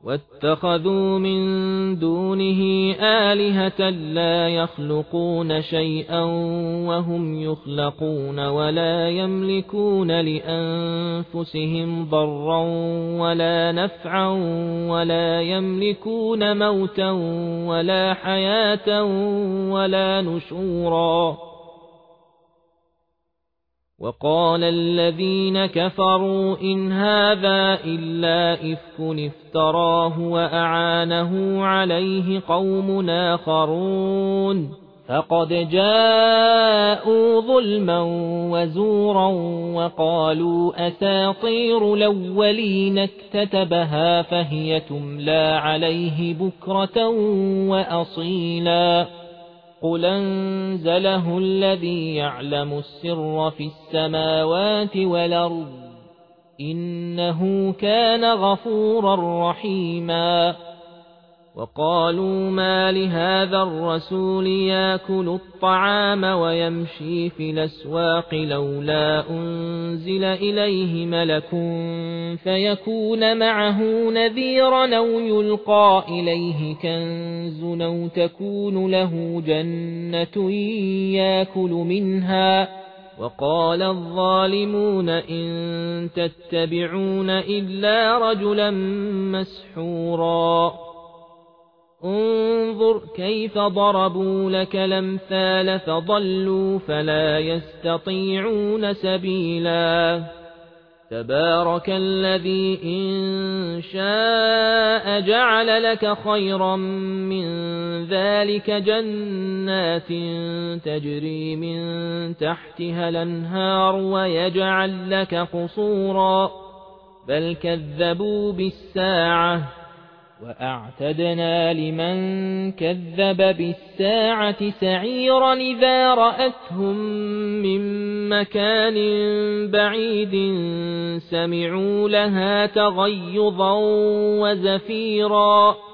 واتخذوا من دونه آلهة لا يخلقون شيئا وهم يخلقون ولا يملكون لأنفسهم ضرا ولا نفعا ولا يملكون موتا ولا حياة ولا نشورا. وقال الذين كفروا إن هذا إلا إفك افتراه وأعانه عليه قوم آخرون فقد جاءوا ظلما وزورا وقالوا أساطير الأولين اكتتبها فهي تملى عليه بكرة وأصيلا. قل أنزله الذي يعلم السر في السماوات والأرض إنه كان غفورا رحيما. وقالوا ما لهذا الرسول يأكل الطعام ويمشي في الأسواق لولا أنزل إليه ملك فيكون معه نذيرا أو يلقى إليه كنز أو تكون له جنة يأكل منها. وقال الظالمون إن تتبعون إلا رجلا مسحورا. انظر كيف ضربوا لك الأمثال فضلوا فلا يستطيعون سبيلا. تبارك الذي إن شاء جعل لك خيرا من ذلك جنات تجري من تحتها الأنهار ويجعل لك قصورا بل كذبوا بالساعة وأعتدنا لمن كذب بالساعة سعيرا إذا رأتهم من مكان بعيد سمعوا لها تغيظا وزفيرا.